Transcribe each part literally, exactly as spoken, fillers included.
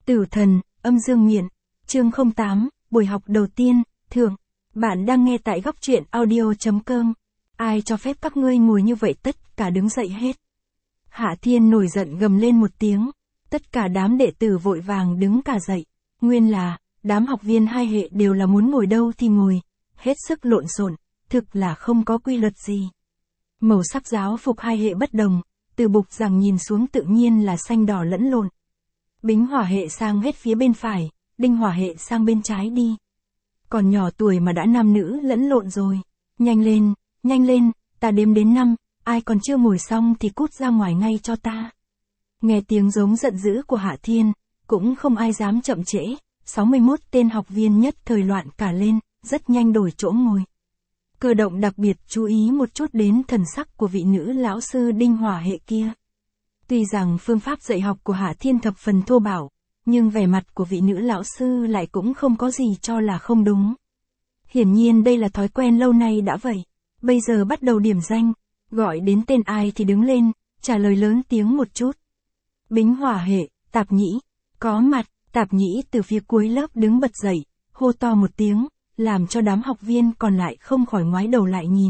Tử thần, âm dương miện, chương không tám, buổi học đầu tiên, thượng. Bạn đang nghe tại góc truyện audio.com. Ai cho phép các ngươi ngồi như vậy, tất cả đứng dậy hết. Hạ Thiên nổi giận gầm lên một tiếng. Tất cả đám đệ tử vội vàng đứng cả dậy. Nguyên là, đám học viên hai hệ đều là muốn ngồi đâu thì ngồi. Hết sức lộn xộn, thực là không có quy luật gì. Màu sắc giáo phục hai hệ bất đồng, từ bục giảng nhìn xuống tự nhiên là xanh đỏ lẫn lộn. Bính hỏa hệ sang hết phía bên phải, đinh hỏa hệ sang bên trái đi. Còn nhỏ tuổi mà đã nam nữ lẫn lộn rồi. Nhanh lên, nhanh lên, ta đếm đến năm, ai còn chưa ngồi xong thì cút ra ngoài ngay cho ta. Nghe tiếng giống giận dữ của Hạ Thiên, cũng không ai dám chậm trễ, sáu mươi mốt tên học viên nhất thời loạn cả lên, rất nhanh đổi chỗ ngồi. Cơ động đặc biệt chú ý một chút đến thần sắc của vị nữ lão sư đinh hỏa hệ kia. Tuy rằng phương pháp dạy học của Hạ Thiên thập phần thô bạo, nhưng vẻ mặt của vị nữ lão sư lại cũng không có gì cho là không đúng. Hiển nhiên đây là thói quen lâu nay đã vậy. Bây giờ bắt đầu điểm danh, gọi đến tên ai thì đứng lên, trả lời lớn tiếng một chút. Bính hỏa hệ, Tạp Nhĩ, có mặt. Tạp Nhĩ từ phía cuối lớp đứng bật dậy, hô to một tiếng, làm cho đám học viên còn lại không khỏi ngoái đầu lại nhìn.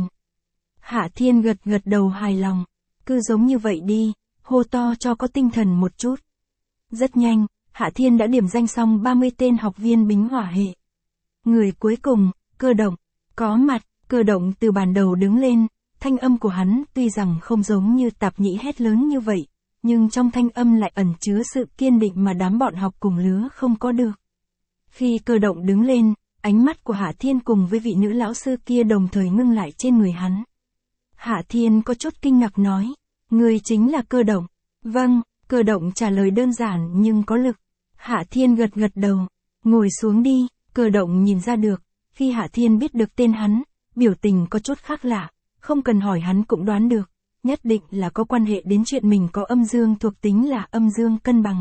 Hạ Thiên gật gật đầu hài lòng, cứ giống như vậy đi, hô to cho có tinh thần một chút. Rất nhanh, Hạ Thiên đã điểm danh xong ba mươi tên học viên bính hỏa hệ. Người cuối cùng, Cơ động, có mặt. Cơ động từ bàn đầu đứng lên, thanh âm của hắn tuy rằng không giống như Tạp Nhĩ hét lớn như vậy, nhưng trong thanh âm lại ẩn chứa sự kiên định mà đám bọn học cùng lứa không có được. Khi Cơ động đứng lên, ánh mắt của Hạ Thiên cùng với vị nữ lão sư kia đồng thời ngưng lại trên người hắn. Hạ Thiên có chút kinh ngạc nói, người chính là Cơ động. Vâng, Cơ động trả lời đơn giản nhưng có lực. Hạ Thiên gật gật đầu, ngồi xuống đi. Cơ động nhìn ra được, khi Hạ Thiên biết được tên hắn, biểu tình có chút khác lạ, không cần hỏi hắn cũng đoán được, nhất định là có quan hệ đến chuyện mình có âm dương thuộc tính là âm dương cân bằng.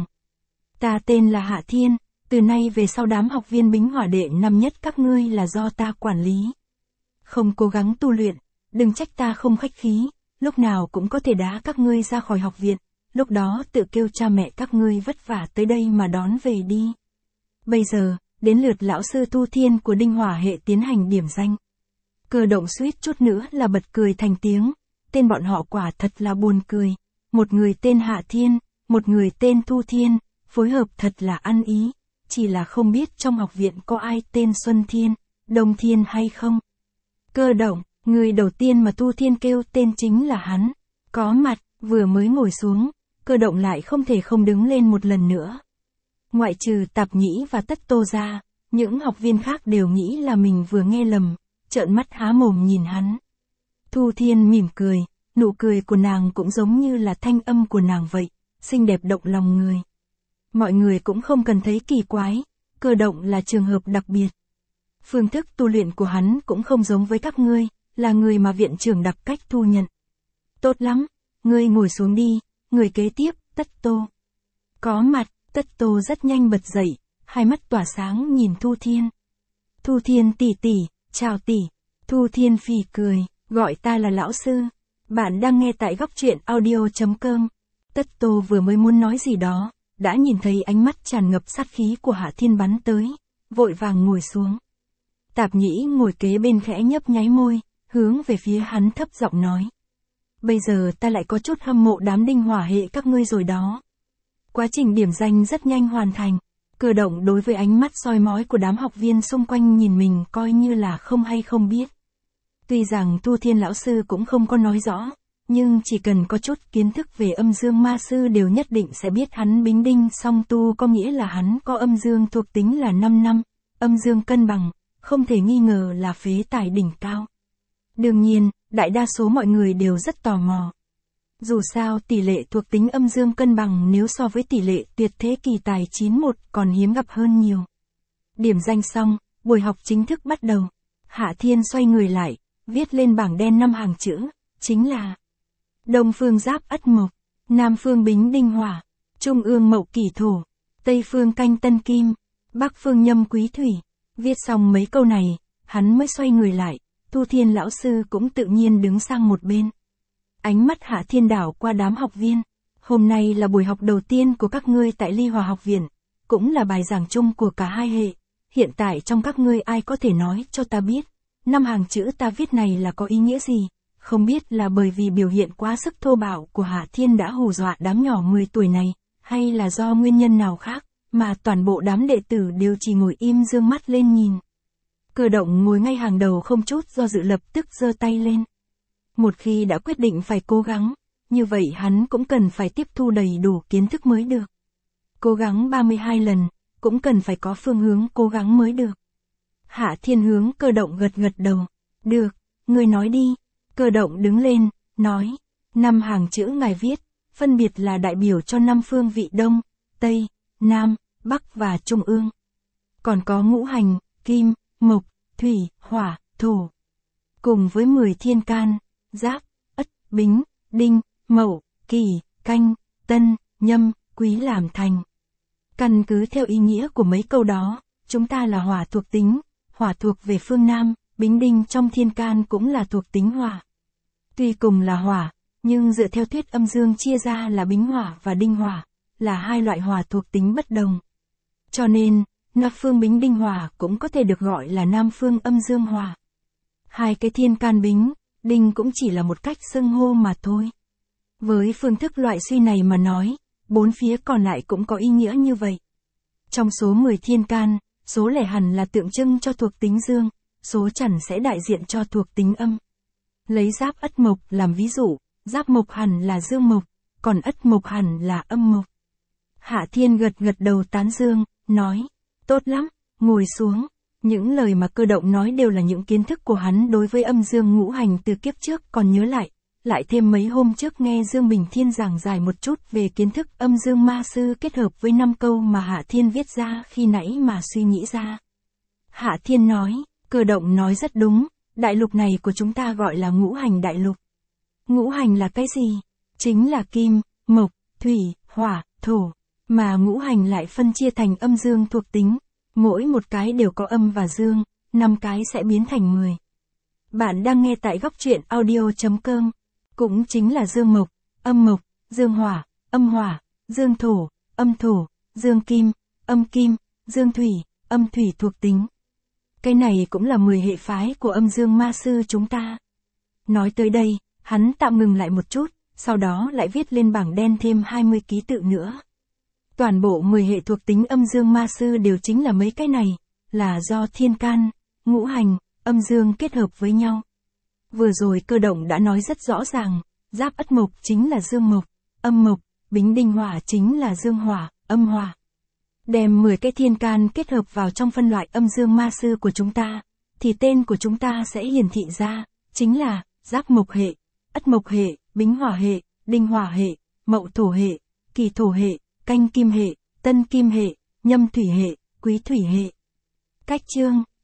Ta tên là Hạ Thiên, từ nay về sau đám học viên bính hỏa đệ năm nhất các ngươi là do ta quản lý. Không cố gắng tu luyện, đừng trách ta không khách khí, lúc nào cũng có thể đá các ngươi ra khỏi học viện, lúc đó tự kêu cha mẹ các ngươi vất vả tới đây mà đón về đi. Bây giờ, đến lượt lão sư Thu Thiên của đinh hỏa hệ tiến hành điểm danh. Cơ động suýt chút nữa là bật cười thành tiếng, tên bọn họ quả thật là buồn cười. Một người tên Hạ Thiên, một người tên Thu Thiên, phối hợp thật là ăn ý, chỉ là không biết trong học viện có ai tên Xuân Thiên, Đông Thiên hay không. Cơ động, người đầu tiên mà Thu Thiên kêu tên chính là hắn, có mặt. Vừa mới ngồi xuống, Cơ động lại không thể không đứng lên một lần nữa. Ngoại trừ Tạp Nhĩ và Tất Tô ra, những học viên khác đều nghĩ là mình vừa nghe lầm, trợn mắt há mồm nhìn hắn. Thu Thiên mỉm cười, nụ cười của nàng cũng giống như là thanh âm của nàng vậy, xinh đẹp động lòng người. Mọi người cũng không cần thấy kỳ quái, Cơ động là trường hợp đặc biệt. Phương thức tu luyện của hắn cũng không giống với các ngươi, là người mà viện trưởng đặc cách thu nhận. Tốt lắm, ngươi ngồi xuống đi, người kế tiếp, Tất Tô. Có mặt. Tất Tô rất nhanh bật dậy, hai mắt tỏa sáng nhìn Thu Thiên. Thu Thiên tỷ tỷ, chào tỷ. Thu Thiên phì cười, gọi ta là lão sư. Bạn đang nghe tại góc truyện audio.com. Tất Tô vừa mới muốn nói gì đó, đã nhìn thấy ánh mắt tràn ngập sát khí của Hạ Thiên bắn tới, vội vàng ngồi xuống. Tạp Nhĩ ngồi kế bên khẽ nhấp nháy môi, hướng về phía hắn thấp giọng nói. Bây giờ ta lại có chút hâm mộ đám đinh hỏa hệ các ngươi rồi đó. Quá trình điểm danh rất nhanh hoàn thành. Cơ động đối với ánh mắt soi mói của đám học viên xung quanh nhìn mình coi như là không hay không biết. Tuy rằng Thu Thiên lão sư cũng không có nói rõ, nhưng chỉ cần có chút kiến thức về âm dương ma sư đều nhất định sẽ biết hắn bính đinh song tu có nghĩa là hắn có âm dương thuộc tính là năm năm, âm dương cân bằng, không thể nghi ngờ là phế tài đỉnh cao. Đương nhiên, đại đa số mọi người đều rất tò mò. Dù sao tỷ lệ thuộc tính âm dương cân bằng nếu so với tỷ lệ tuyệt thế kỳ tài chín một còn hiếm gặp hơn nhiều. Điểm danh xong, buổi học chính thức bắt đầu. Hạ Thiên xoay người lại, viết lên bảng đen năm hàng chữ, chính là Đông phương giáp ất mộc, Nam phương bính đinh hỏa, Trung ương mậu kỷ thổ, Tây phương canh tân kim, Bắc phương nhâm quý thủy. Viết xong mấy câu này, hắn mới xoay người lại, Thu Thiên lão sư cũng tự nhiên đứng sang một bên. Ánh mắt Hạ Thiên đảo qua đám học viên. Hôm nay là buổi học đầu tiên của các ngươi tại Ly Hòa học viện. cũng là bài giảng chung của cả hai hệ. Hiện tại trong các ngươi ai có thể nói cho ta biết, năm hàng chữ ta viết này là có ý nghĩa gì? Không biết là bởi vì biểu hiện quá sức thô bạo của Hạ Thiên đã hù dọa đám nhỏ mười tuổi này, hay là do nguyên nhân nào khác, mà toàn bộ đám đệ tử đều chỉ ngồi im dương mắt lên nhìn. Cơ động ngồi ngay hàng đầu không chút do dự lập tức giơ tay lên. Một khi đã quyết định phải cố gắng, như vậy hắn cũng cần phải tiếp thu đầy đủ kiến thức mới được. Cố gắng ba mươi hai lần, cũng cần phải có phương hướng cố gắng mới được. Hạ Thiên hướng Cơ động gật gật đầu. Được, ngươi nói đi. Cơ động đứng lên, nói. Năm hàng chữ ngài viết, phân biệt là đại biểu cho năm phương vị Đông, Tây, Nam, Bắc và Trung ương. Còn có ngũ hành, kim, mộc, thủy, hỏa, thổ. Cùng với mười thiên can, giáp, ất, bính, đinh, mậu, kỷ, canh, tân, nhâm, quý làm thành. Căn cứ theo ý nghĩa của mấy câu đó, chúng ta là hỏa thuộc tính, hỏa thuộc về phương Nam, bính đinh trong thiên can cũng là thuộc tính hỏa. Tuy cùng là hỏa, nhưng dựa theo thuyết âm dương chia ra là bính hỏa và đinh hỏa, là hai loại hỏa thuộc tính bất đồng. Cho nên, Nam phương bính đinh hỏa cũng có thể được gọi là Nam phương âm dương hỏa. Hai cái thiên can bính, đinh cũng chỉ là một cách xưng hô mà thôi. Với phương thức loại suy này mà nói, bốn phía còn lại cũng có ý nghĩa như vậy. Trong số mười thiên can, số lẻ hẳn là tượng trưng cho thuộc tính dương, số chẵn sẽ đại diện cho thuộc tính âm. Lấy giáp ất mộc làm ví dụ, giáp mộc hẳn là dương mộc, còn ất mộc hẳn là âm mộc. Hạ Thiên gật gật đầu tán dương, nói, tốt lắm, ngồi xuống. Những lời mà Cơ động nói đều là những kiến thức của hắn đối với âm dương ngũ hành từ kiếp trước còn nhớ lại, lại thêm mấy hôm trước nghe Dương Bình Thiên giảng giải một chút về kiến thức âm dương ma sư kết hợp với năm câu mà Hạ Thiên viết ra khi nãy mà suy nghĩ ra. Hạ Thiên nói, Cơ động nói rất đúng, đại lục này của chúng ta gọi là ngũ hành đại lục. Ngũ hành là cái gì? Chính là kim, mộc, thủy, hỏa, thổ, mà ngũ hành lại phân chia thành âm dương thuộc tính. Mỗi một cái đều có âm và dương, năm cái sẽ biến thành mười. Bạn đang nghe tại góc truyện audio chấm com, cũng chính là dương mộc, âm mộc, dương hỏa, âm hỏa, dương thổ, âm thổ, dương kim, âm kim, dương thủy, âm thủy thuộc tính. Cái này cũng là mười hệ phái của âm dương ma sư chúng ta. Nói tới đây, hắn tạm ngừng lại một chút, sau đó lại viết lên bảng đen thêm hai mươi ký tự nữa. Toàn bộ mười hệ thuộc tính âm dương ma sư đều chính là mấy cái này, là do thiên can, ngũ hành, âm dương kết hợp với nhau. Vừa rồi Cơ động đã nói rất rõ ràng, giáp ất mộc chính là dương mộc, âm mộc, bính đinh hỏa chính là dương hỏa, âm hỏa. Đem mười cái thiên can kết hợp vào trong phân loại âm dương ma sư của chúng ta, thì tên của chúng ta sẽ hiển thị ra, chính là giáp mộc hệ, ất mộc hệ, bính hỏa hệ, đinh hỏa hệ, mậu thổ hệ, kỷ thổ hệ, canh kim hệ, tân kim hệ, nhâm thủy hệ, quý thủy hệ. Cách chương